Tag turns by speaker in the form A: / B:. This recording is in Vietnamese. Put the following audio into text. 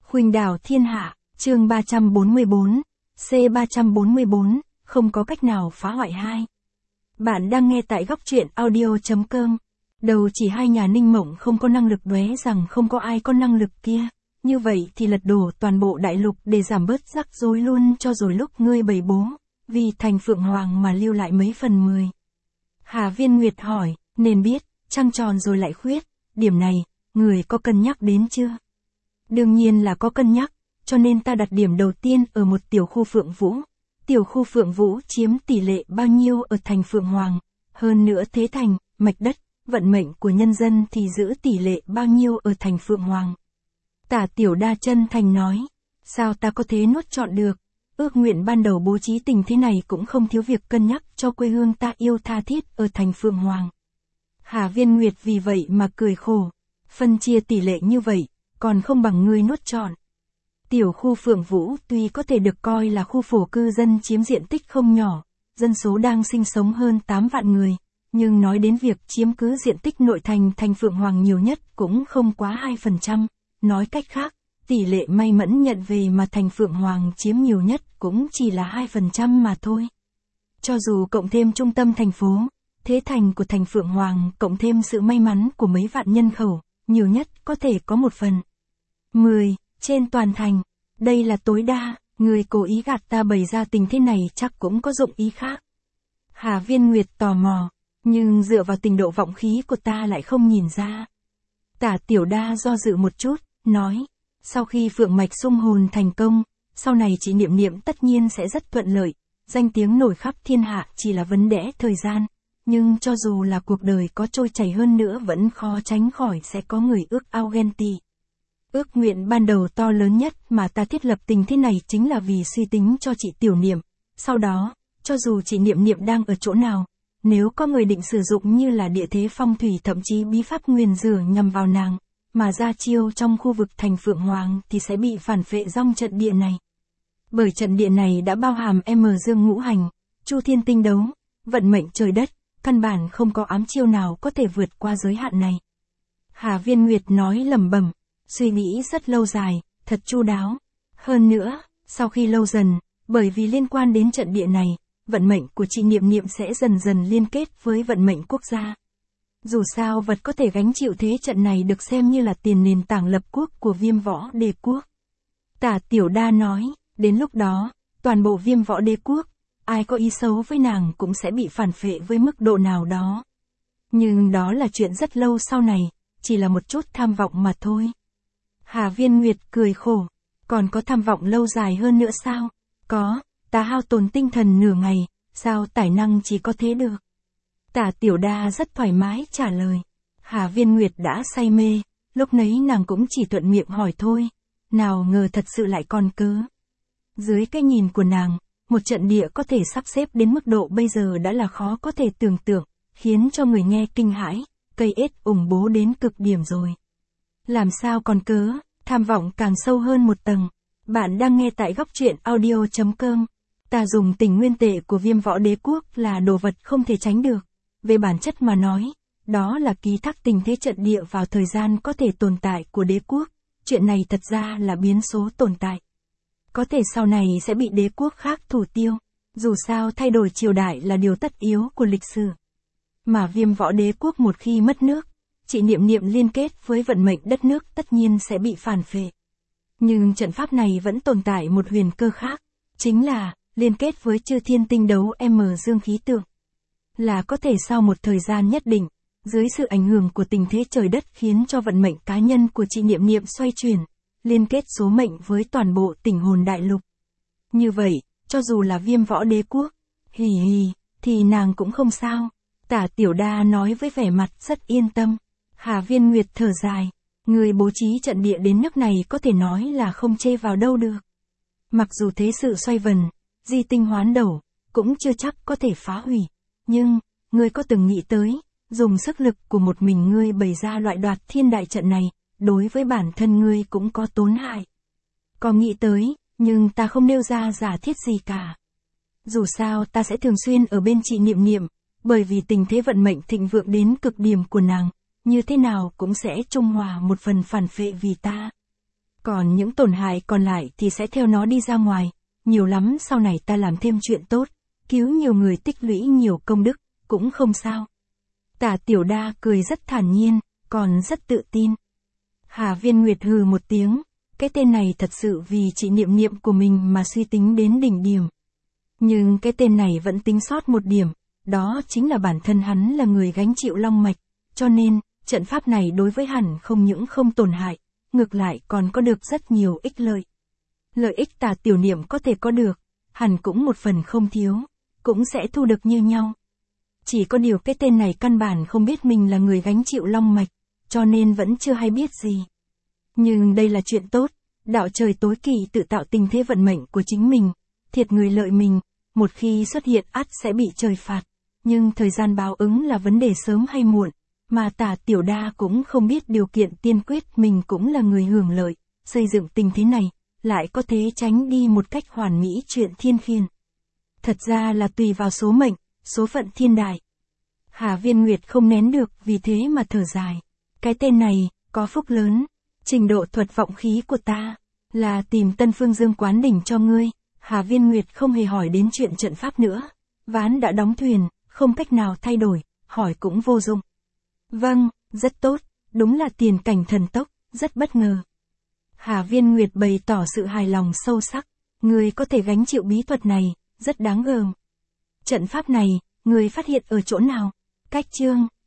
A: Khuynh đảo thiên hạ, chương 344, C344, không có cách nào phá hoại hai. Bạn đang nghe tại góc truyện audio.com. Đầu chỉ hai nhà Ninh Mộng không có năng lực đoé rằng không có ai có năng lực kia. Như vậy thì lật đổ toàn bộ đại lục để giảm bớt rắc rối luôn cho rồi lúc ngươi bày bố, vì thành Phượng Hoàng mà lưu lại mấy phần 10. Hà Viên Nguyệt hỏi, nên biết, trăng tròn rồi lại khuyết, điểm này, người có cân nhắc đến chưa? Đương nhiên là có cân nhắc, cho nên ta đặt điểm đầu tiên ở một tiểu khu Phượng Vũ. Tiểu khu Phượng Vũ chiếm tỷ lệ bao nhiêu ở thành Phượng Hoàng, hơn nữa thế thành, mạch đất, vận mệnh của nhân dân thì giữ tỷ lệ bao nhiêu ở thành Phượng Hoàng. Tả Tiểu Đa chân thành nói, sao ta có thế nuốt trọn được, ước nguyện ban đầu bố trí tình thế này cũng không thiếu việc cân nhắc cho quê hương ta yêu tha thiết ở thành Phượng Hoàng. Hà Viên Nguyệt vì vậy mà cười khổ, phân chia tỷ lệ như vậy, còn không bằng ngươi nuốt trọn. Tiểu khu Phượng Vũ tuy có thể được coi là khu phổ cư dân chiếm diện tích không nhỏ, dân số đang sinh sống hơn 8 vạn người, nhưng nói đến việc chiếm cứ diện tích nội thành thành Phượng Hoàng nhiều nhất cũng không quá 2%, nói cách khác, tỷ lệ may mắn nhận về mà thành Phượng Hoàng chiếm nhiều nhất cũng chỉ là 2% mà thôi. Cho dù cộng thêm trung tâm thành phố, thế thành của thành Phượng Hoàng cộng thêm sự may mắn của mấy vạn nhân khẩu, nhiều nhất có thể có 1/10 trên toàn thành. Đây là tối đa, người cố ý gạt ta bày ra tình thế này chắc cũng có dụng ý khác. Hà Viên Nguyệt tò mò, nhưng dựa vào trình độ vọng khí của ta lại không nhìn ra. Tả Tiểu Đa do dự một chút, nói, sau khi Phượng Mạch xung hồn thành công, sau này chị Niệm Niệm tất nhiên sẽ rất thuận lợi, danh tiếng nổi khắp thiên hạ chỉ là vấn đề thời gian. Nhưng cho dù là cuộc đời có trôi chảy hơn nữa vẫn khó tránh khỏi sẽ có người ước ao ghen tị. Ước nguyện ban đầu to lớn nhất mà ta thiết lập tình thế này chính là vì suy tính cho chị Tiểu Niệm. Sau đó, cho dù chị Niệm Niệm đang ở chỗ nào, nếu có người định sử dụng như là địa thế phong thủy thậm chí bí pháp nguyền rủa nhằm vào nàng, mà ra chiêu trong khu vực thành Phượng Hoàng thì sẽ bị phản phệ trong trận địa này. Bởi trận địa này đã bao hàm Dương Ngũ Hành, Chu Thiên Tinh Đấu, vận mệnh trời đất, căn bản không có ám chiêu nào có thể vượt qua giới hạn này. Hà Viên Nguyệt nói lẩm bẩm, suy nghĩ rất lâu dài, thật chu đáo. Hơn nữa, sau khi lâu dần, bởi vì liên quan đến trận địa này, vận mệnh của chị Niệm Niệm sẽ dần dần liên kết với vận mệnh quốc gia. Dù sao vật có thể gánh chịu thế trận này được xem như là tiền nền tảng lập quốc của Viêm Võ Đế Quốc. Tả Tiểu Đa nói, đến lúc đó, toàn bộ Viêm Võ Đế Quốc, ai có ý xấu với nàng cũng sẽ bị phản phệ với mức độ nào đó. Nhưng đó là chuyện rất lâu sau này, chỉ là một chút tham vọng mà thôi. Hà Viên Nguyệt cười khổ, còn có tham vọng lâu dài hơn nữa sao? Có, ta hao tổn tinh thần nửa ngày, sao tài năng chỉ có thế được? Tả Tiểu Đa rất thoải mái trả lời. Hà Viên Nguyệt đã say mê, lúc nấy nàng cũng chỉ thuận miệng hỏi thôi, nào ngờ thật sự lại còn cớ. Dưới cái nhìn của nàng, một trận địa có thể sắp xếp đến mức độ bây giờ đã là khó có thể tưởng tượng, khiến cho người nghe kinh hãi, cây ết ủng bố đến cực điểm rồi. Làm sao còn cớ, tham vọng càng sâu hơn một tầng. Bạn đang nghe tại góc truyện audio.com. Ta dùng tình nguyên tệ của Viêm Võ Đế Quốc là đồ vật không thể tránh được. Về bản chất mà nói, đó là ký thác tình thế trận địa vào thời gian có thể tồn tại của đế quốc. Chuyện này thật ra là biến số tồn tại. Có thể sau này sẽ bị đế quốc khác thủ tiêu. Dù sao thay đổi triều đại là điều tất yếu của lịch sử. Mà Viêm Võ Đế Quốc một khi mất nước, chị Niệm Niệm liên kết với vận mệnh đất nước tất nhiên sẽ bị phản phệ. Nhưng trận pháp này vẫn tồn tại một huyền cơ khác, chính là liên kết với Chư Thiên Tinh Đấu Dương khí tượng. Là có thể sau một thời gian nhất định, dưới sự ảnh hưởng của tình thế trời đất khiến cho vận mệnh cá nhân của chị Niệm Niệm xoay chuyển, liên kết số mệnh với toàn bộ Tỉnh Hồn Đại Lục. Như vậy, cho dù là Viêm Võ Đế Quốc, thì nàng cũng không sao. Tả Tiểu Đa nói với vẻ mặt rất yên tâm. Hà Viên Nguyệt thở dài, người bố trí trận địa đến nước này có thể nói là không chê vào đâu được. Mặc dù thế sự xoay vần, di tinh hoán đầu, cũng chưa chắc có thể phá hủy. Nhưng, ngươi có từng nghĩ tới, dùng sức lực của một mình ngươi bày ra loại đoạt thiên đại trận này, đối với bản thân ngươi cũng có tổn hại. Có nghĩ tới, nhưng ta không nêu ra giả thiết gì cả. Dù sao ta sẽ thường xuyên ở bên chị Niệm Niệm, bởi vì tình thế vận mệnh thịnh vượng đến cực điểm của nàng, như thế nào cũng sẽ trung hòa một phần phản phệ vì ta. Còn những tổn hại còn lại thì sẽ theo nó đi ra ngoài. Nhiều lắm sau này ta làm thêm chuyện tốt, cứu nhiều người tích lũy nhiều công đức, cũng không sao. Tả Tiểu Đa cười rất thản nhiên, còn rất tự tin. Hà Viên Nguyệt hừ một tiếng, cái tên này thật sự vì chị Niệm Niệm của mình mà suy tính đến đỉnh điểm. Nhưng cái tên này vẫn tính sót một điểm, đó chính là bản thân hắn là người gánh chịu long mạch, cho nên, trận pháp này đối với hắn không những không tổn hại, ngược lại còn có được rất nhiều ích lợi. Lợi ích Tả Tiểu Niệm có thể có được, hắn cũng một phần không thiếu, cũng sẽ thu được như nhau. Chỉ có điều cái tên này căn bản không biết mình là người gánh chịu long mạch, cho nên vẫn chưa hay biết gì. Nhưng đây là chuyện tốt, đạo trời tối kỵ tự tạo tình thế vận mệnh của chính mình, thiệt người lợi mình, một khi xuất hiện ắt sẽ bị trời phạt, nhưng thời gian báo ứng là vấn đề sớm hay muộn, mà Tả Tiểu Đa cũng không biết điều kiện tiên quyết mình cũng là người hưởng lợi, xây dựng tình thế này, lại có thể tránh đi một cách hoàn mỹ chuyện thiên khiển. Thật ra là tùy vào số mệnh, số phận thiên đại. Hà Viên Nguyệt không nén được vì thế mà thở dài. Cái tên này, có phúc lớn, trình độ thuật vọng khí của ta, là tìm Tân Phương Dương quán đỉnh cho ngươi. Hà Viên Nguyệt không hề hỏi đến chuyện trận pháp nữa. Ván đã đóng thuyền, không cách nào thay đổi, hỏi cũng vô dụng. Vâng, rất tốt, đúng là tiền cảnh thần tốc, rất bất ngờ. Hà Viên Nguyệt bày tỏ sự hài lòng sâu sắc. Ngươi có thể gánh chịu bí thuật này, rất đáng gờm. Trận pháp này, ngươi phát hiện ở chỗ nào? Cách chương